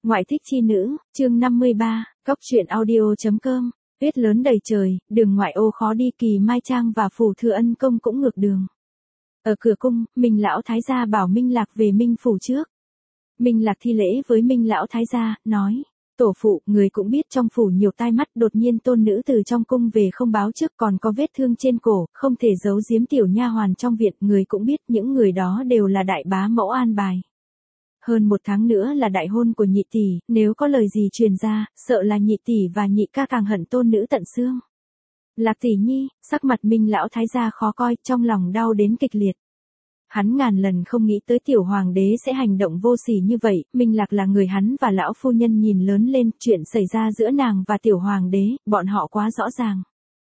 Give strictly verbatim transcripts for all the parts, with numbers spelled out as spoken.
Ngoại thích chi nữ, chương năm mươi ba, Cóc truyện audio.com, tuyết lớn đầy trời, đường ngoại ô khó đi, Kỳ Mai Trang và phủ Thừa Ân Công cũng ngược đường. Ở cửa cung, Minh lão thái gia bảo Minh Lạc về Minh phủ trước. Minh Lạc thi lễ với Minh lão thái gia, nói: "Tổ phụ, người cũng biết trong phủ nhiều tai mắt, đột nhiên tôn nữ từ trong cung về không báo trước, còn có vết thương trên cổ, không thể giấu giếm tiểu nha hoàn trong viện, người cũng biết những người đó đều là đại bá mẫu an bài. Hơn một tháng nữa là đại hôn của nhị tỷ, nếu có lời gì truyền ra, sợ là nhị tỷ và nhị ca càng hận tôn nữ tận xương." Lạc tỷ nhi, sắc mặt Minh lão thái gia khó coi, trong lòng đau đến kịch liệt. Hắn ngàn lần không nghĩ tới tiểu hoàng đế sẽ hành động vô sỉ như vậy, Minh Lạc là người hắn và lão phu nhân nhìn lớn lên, chuyện xảy ra giữa nàng và tiểu hoàng đế, bọn họ quá rõ ràng.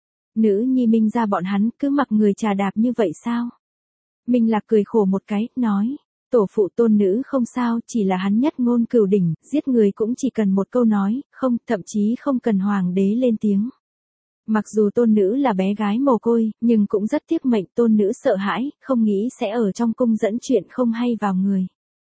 Nữ nhi Minh gia bọn hắn cứ mặc người trà đạp như vậy sao? Minh Lạc cười khổ một cái, nói: "Tổ phụ, tôn nữ không sao, chỉ là hắn nhất ngôn cửu đỉnh, giết người cũng chỉ cần một câu nói, không, thậm chí không cần hoàng đế lên tiếng. Mặc dù tôn nữ là bé gái mồ côi, nhưng cũng rất tiếc mệnh, tôn nữ sợ hãi, không nghĩ sẽ ở trong cung dẫn chuyện không hay vào người.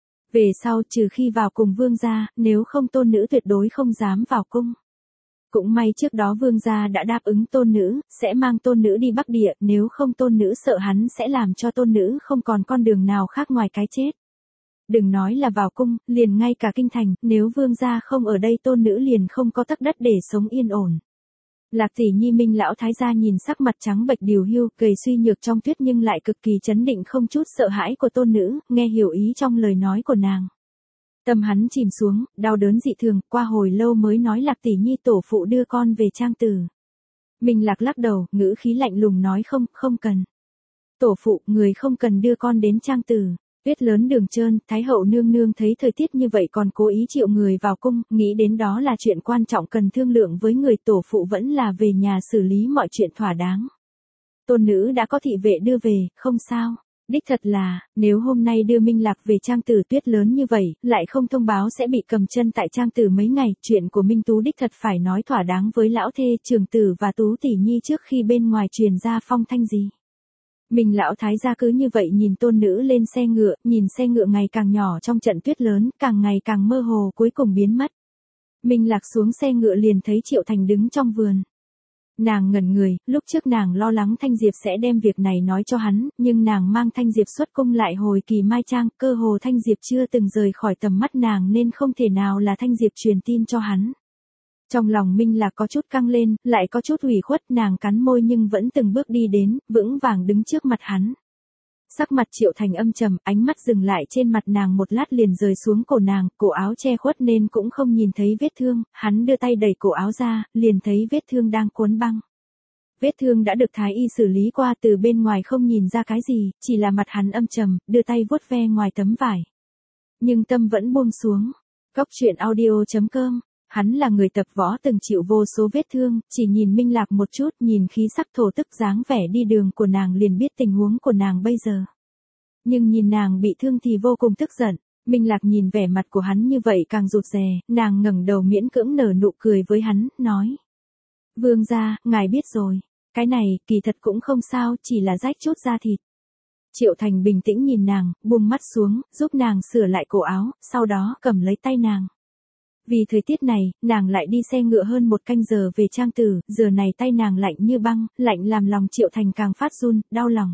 Về sau, trừ khi vào cùng vương gia, nếu không tôn nữ tuyệt đối không dám vào cung." Cũng may trước đó vương gia đã đáp ứng tôn nữ, sẽ mang tôn nữ đi Bắc Địa, nếu không tôn nữ sợ hắn sẽ làm cho tôn nữ không còn con đường nào khác ngoài cái chết. Đừng nói là vào cung, liền ngay cả kinh thành, nếu vương gia không ở đây tôn nữ liền không có tấc đất để sống yên ổn. Lạc tỷ nhi Minh lão thái gia nhìn sắc mặt trắng bệch điều hưu, gầy suy nhược trong tuyết nhưng lại cực kỳ chấn định không chút sợ hãi của tôn nữ, nghe hiểu ý trong lời nói của nàng. Tâm hắn chìm xuống, đau đớn dị thường, qua hồi lâu mới nói: "Lạc tỷ nhi, tổ phụ đưa con về Trang Tử." Minh Lạc lắc đầu, ngữ khí lạnh lùng nói: "Không, không cần. Tổ phụ, người không cần đưa con đến Trang Tử." Tuyết lớn đường trơn, Thái hậu nương nương thấy thời tiết như vậy còn cố ý triệu người vào cung, nghĩ đến đó là chuyện quan trọng cần thương lượng với người, tổ phụ vẫn là về nhà xử lý mọi chuyện thỏa đáng. Tôn nữ đã có thị vệ đưa về, không sao. Đích thật là, nếu hôm nay đưa Minh Lạc về Trang Tử, tuyết lớn như vậy, lại không thông báo sẽ bị cầm chân tại Trang Tử mấy ngày, chuyện của Minh Tú đích thật phải nói thỏa đáng với lão thê, Trường Tử và Tú tỷ nhi trước khi bên ngoài truyền ra phong thanh gì. Minh lão thái gia cứ như vậy nhìn tôn nữ lên xe ngựa, nhìn xe ngựa ngày càng nhỏ trong trận tuyết lớn, càng ngày càng mơ hồ, cuối cùng biến mất. Minh Lạc xuống xe ngựa liền thấy Triệu Thành đứng trong vườn. Nàng ngẩn người, lúc trước nàng lo lắng Thanh Diệp sẽ đem việc này nói cho hắn, nhưng nàng mang Thanh Diệp xuất cung lại hồi Kỳ Mai Trang, cơ hồ Thanh Diệp chưa từng rời khỏi tầm mắt nàng nên không thể nào là Thanh Diệp truyền tin cho hắn. Trong lòng Minh Lạc có chút căng lên, lại có chút ủy khuất, nàng cắn môi nhưng vẫn từng bước đi đến, vững vàng đứng trước mặt hắn. Sắc mặt Triệu Thành âm trầm, ánh mắt dừng lại trên mặt nàng một lát liền rời xuống cổ nàng, cổ áo che khuất nên cũng không nhìn thấy vết thương, hắn đưa tay đẩy cổ áo ra, liền thấy vết thương đang cuốn băng. Vết thương đã được thái y xử lý qua, từ bên ngoài không nhìn ra cái gì, chỉ là mặt hắn âm trầm, đưa tay vuốt ve ngoài tấm vải. Nhưng tâm vẫn buông xuống. Cóc truyện audio.com. Hắn là người tập võ từng chịu vô số vết thương, chỉ nhìn Minh Lạc một chút, nhìn khí sắc thổ tức dáng vẻ đi đường của nàng liền biết tình huống của nàng bây giờ. Nhưng nhìn nàng bị thương thì vô cùng tức giận, Minh Lạc nhìn vẻ mặt của hắn như vậy càng rụt rè, nàng ngẩng đầu miễn cưỡng nở nụ cười với hắn, nói: "Vương gia, ngài biết rồi, cái này, kỳ thật cũng không sao, chỉ là rách chút da thịt." Triệu Thành bình tĩnh nhìn nàng, buông mắt xuống, giúp nàng sửa lại cổ áo, sau đó cầm lấy tay nàng. Vì thời tiết này, nàng lại đi xe ngựa hơn một canh giờ về Trang Tử, giờ này tay nàng lạnh như băng, lạnh làm lòng Triệu Thành càng phát run, đau lòng.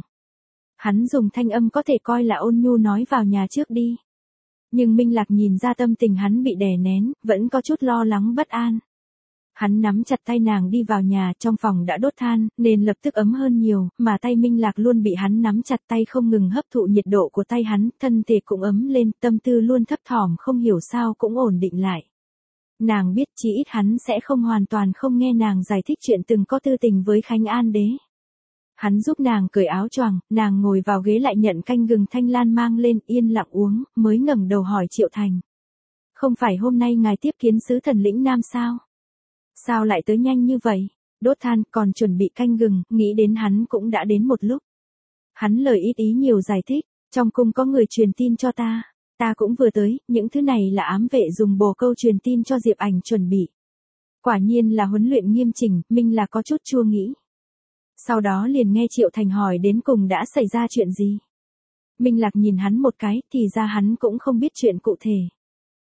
Hắn dùng thanh âm có thể coi là ôn nhu nói: "Vào nhà trước đi." Nhưng Minh Lạc nhìn ra tâm tình hắn bị đè nén, vẫn có chút lo lắng bất an. Hắn nắm chặt tay nàng đi vào nhà, trong phòng đã đốt than, nên lập tức ấm hơn nhiều, mà tay Minh Lạc luôn bị hắn nắm chặt tay không ngừng hấp thụ nhiệt độ của tay hắn, thân thể cũng ấm lên, tâm tư luôn thấp thỏm không hiểu sao cũng ổn định lại. Nàng biết chí ít hắn sẽ không hoàn toàn không nghe nàng giải thích chuyện từng có tư tình với Khánh An đế. Hắn giúp nàng cởi áo choàng, nàng ngồi vào ghế lại nhận canh gừng thanh lan mang lên, yên lặng uống, mới ngẩng đầu hỏi Triệu Thành: "Không phải hôm nay ngài tiếp kiến sứ thần lĩnh Nam sao? Sao lại tới nhanh như vậy?" Đốt than, còn chuẩn bị canh gừng, nghĩ đến hắn cũng đã đến một lúc. Hắn lời ít ý nhiều giải thích: "Trong cung có người truyền tin cho ta. Ta cũng vừa tới, những thứ này là ám vệ dùng bồ câu truyền tin cho Diệp Ảnh chuẩn bị." Quả nhiên là huấn luyện nghiêm chỉnh, Minh Lạc có chút chua nghĩ. Sau đó liền nghe Triệu Thành hỏi đến cùng đã xảy ra chuyện gì. Minh Lạc nhìn hắn một cái, thì ra hắn cũng không biết chuyện cụ thể.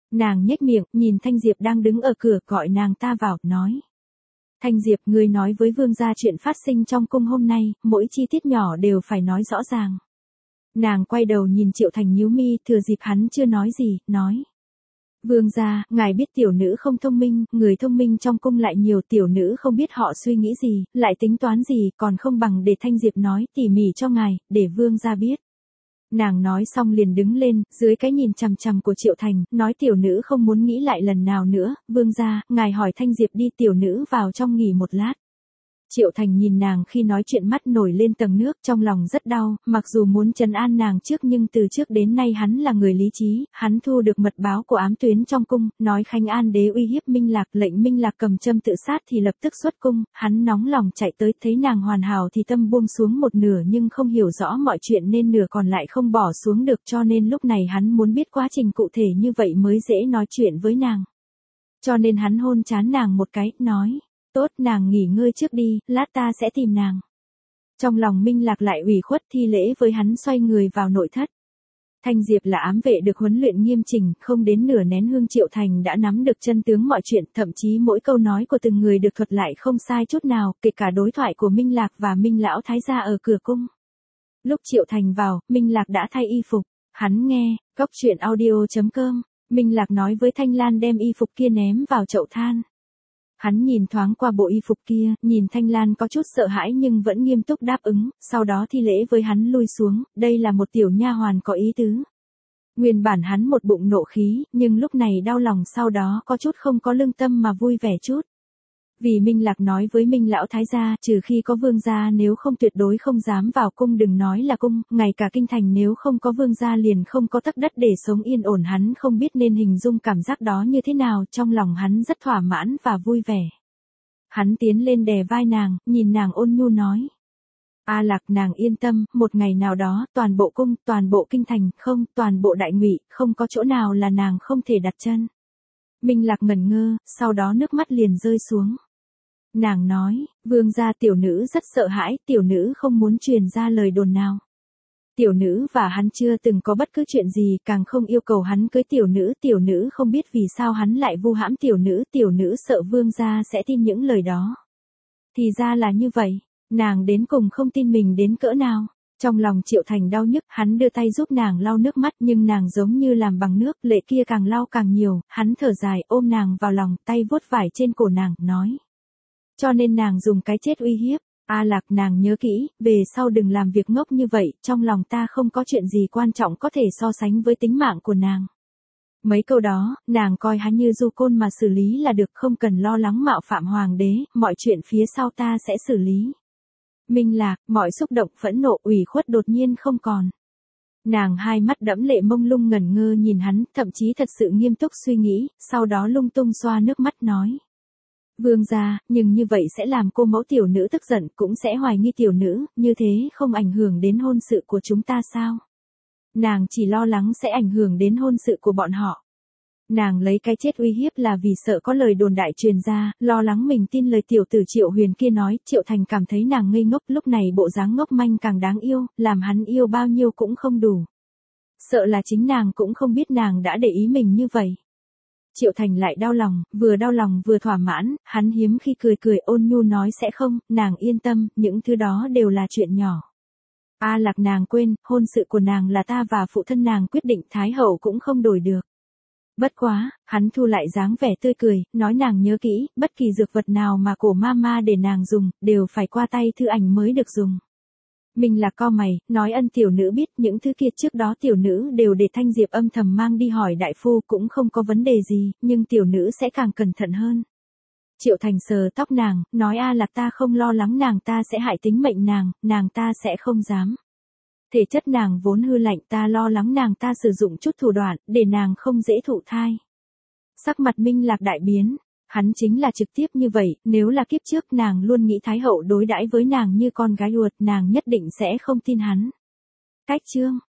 Nàng nhếch miệng, nhìn Thanh Diệp đang đứng ở cửa, gọi nàng ta vào, nói. Thanh Diệp, ngươi nói với vương gia chuyện phát sinh trong cung hôm nay, mỗi chi tiết nhỏ đều phải nói rõ ràng. Nàng quay đầu nhìn Triệu Thành nhíu mi, thừa dịp hắn chưa nói gì, nói. Vương gia, ngài biết tiểu nữ không thông minh, người thông minh trong cung lại nhiều, tiểu nữ không biết họ suy nghĩ gì, lại tính toán gì, còn không bằng để Thanh Diệp nói tỉ mỉ cho ngài, để vương gia biết. Nàng nói xong liền đứng lên, dưới cái nhìn chằm chằm của Triệu Thành, nói tiểu nữ không muốn nghĩ lại lần nào nữa, vương gia, ngài hỏi Thanh Diệp đi, tiểu nữ vào trong nghỉ một lát. Triệu Thành nhìn nàng khi nói chuyện mắt nổi lên tầng nước, trong lòng rất đau, mặc dù muốn trấn an nàng trước nhưng từ trước đến nay hắn là người lý trí, hắn thu được mật báo của ám tuyến trong cung, nói Khánh An đế uy hiếp Minh Lạc, lệnh Minh Lạc cầm châm tự sát thì lập tức xuất cung, hắn nóng lòng chạy tới, thấy nàng hoàn hảo thì tâm buông xuống một nửa nhưng không hiểu rõ mọi chuyện nên nửa còn lại không bỏ xuống được, cho nên lúc này hắn muốn biết quá trình cụ thể như vậy mới dễ nói chuyện với nàng. Cho nên hắn hôn trán nàng một cái, nói. Tốt, nàng nghỉ ngơi trước đi, lát ta sẽ tìm nàng. Trong lòng Minh Lạc lại ủy khuất thi lễ với hắn, xoay người vào nội thất. Thanh Diệp là ám vệ được huấn luyện nghiêm chỉnh, không đến nửa nén hương Triệu Thành đã nắm được chân tướng mọi chuyện, thậm chí mỗi câu nói của từng người được thuật lại không sai chút nào, kể cả đối thoại của Minh Lạc và Minh Lão Thái gia ở cửa cung. Lúc Triệu Thành vào, Minh Lạc đã thay y phục, hắn nghe, cóc truyện audio chấm com, Minh Lạc nói với Thanh Lan đem y phục kia ném vào chậu than. Hắn nhìn thoáng qua bộ y phục kia, nhìn Thanh Lan có chút sợ hãi nhưng vẫn nghiêm túc đáp ứng, sau đó thi lễ với hắn lui xuống, đây là một tiểu nha hoàn có ý tứ. Nguyên bản hắn một bụng nộ khí, nhưng lúc này đau lòng, sau đó có chút không có lương tâm mà vui vẻ chút. Vì Minh Lạc nói với Minh Lão Thái gia, trừ khi có vương gia nếu không tuyệt đối không dám vào cung, đừng nói là cung, ngay cả kinh thành nếu không có vương gia liền không có tấc đất để sống yên ổn, hắn không biết nên hình dung cảm giác đó như thế nào, trong lòng hắn rất thỏa mãn và vui vẻ. Hắn tiến lên đè vai nàng, nhìn nàng ôn nhu nói. A Lạc, nàng yên tâm, một ngày nào đó, toàn bộ cung, toàn bộ kinh thành, không, toàn bộ đại ngụy, không có chỗ nào là nàng không thể đặt chân. Minh Lạc ngẩn ngơ, sau đó nước mắt liền rơi xuống. Nàng nói, vương gia, tiểu nữ rất sợ hãi, tiểu nữ không muốn truyền ra lời đồn nào. Tiểu nữ và hắn chưa từng có bất cứ chuyện gì, càng không yêu cầu hắn cưới tiểu nữ, tiểu nữ không biết vì sao hắn lại vu hãm tiểu nữ, tiểu nữ sợ vương gia sẽ tin những lời đó. Thì ra là như vậy, nàng đến cùng không tin mình đến cỡ nào. Trong lòng Triệu Thành đau nhức, hắn đưa tay giúp nàng lau nước mắt nhưng nàng giống như làm bằng nước, lệ kia càng lau càng nhiều, hắn thở dài ôm nàng vào lòng, tay vuốt vải trên cổ nàng, nói. Cho nên nàng dùng cái chết uy hiếp. A Lạc, nàng nhớ kỹ, về sau đừng làm việc ngốc như vậy, trong lòng ta không có chuyện gì quan trọng có thể so sánh với tính mạng của nàng. Mấy câu đó, nàng coi hắn như du côn mà xử lý là được, không cần lo lắng mạo phạm hoàng đế, mọi chuyện phía sau ta sẽ xử lý. Minh Lạc, mọi xúc động phẫn nộ ủy khuất đột nhiên không còn. Nàng hai mắt đẫm lệ mông lung ngẩn ngơ nhìn hắn, thậm chí thật sự nghiêm túc suy nghĩ, sau đó lung tung xoa nước mắt nói. Vương gia, nhưng như vậy sẽ làm cô mẫu tiểu nữ tức giận, cũng sẽ hoài nghi tiểu nữ, như thế không ảnh hưởng đến hôn sự của chúng ta sao? Nàng chỉ lo lắng sẽ ảnh hưởng đến hôn sự của bọn họ. Nàng lấy cái chết uy hiếp là vì sợ có lời đồn đại truyền ra, lo lắng mình tin lời tiểu tử Triệu Huyền kia nói, Triệu Thành cảm thấy nàng ngây ngốc, lúc này bộ dáng ngốc manh càng đáng yêu, làm hắn yêu bao nhiêu cũng không đủ. Sợ là chính nàng cũng không biết nàng đã để ý mình như vậy. Triệu Thành lại đau lòng, vừa đau lòng vừa thỏa mãn, hắn hiếm khi cười cười ôn nhu nói sẽ không, nàng yên tâm, những thứ đó đều là chuyện nhỏ. A Lạc, nàng quên, hôn sự của nàng là ta và phụ thân nàng quyết định, Thái hậu cũng không đổi được. Bất quá, hắn thu lại dáng vẻ tươi cười, nói nàng nhớ kỹ, bất kỳ dược vật nào mà cổ mama để nàng dùng, đều phải qua tay Thư Ảnh mới được dùng. Mình là co mày, nói ân tiểu nữ biết, những thứ kia trước đó tiểu nữ đều để Thanh Diệp âm thầm mang đi hỏi đại phu, cũng không có vấn đề gì, nhưng tiểu nữ sẽ càng cẩn thận hơn. Triệu Thành sờ tóc nàng, nói A Lạc, ta không lo lắng nàng ta sẽ hại tính mệnh nàng, nàng ta sẽ không dám. Thể chất nàng vốn hư lạnh, ta lo lắng nàng ta sử dụng chút thủ đoạn, để nàng không dễ thụ thai. Sắc mặt Minh Lạc đại biến, hắn chính là trực tiếp như vậy, nếu là kiếp trước nàng luôn nghĩ Thái hậu đối đãi với nàng như con gái ruột, nàng nhất định sẽ không tin hắn. Cách chương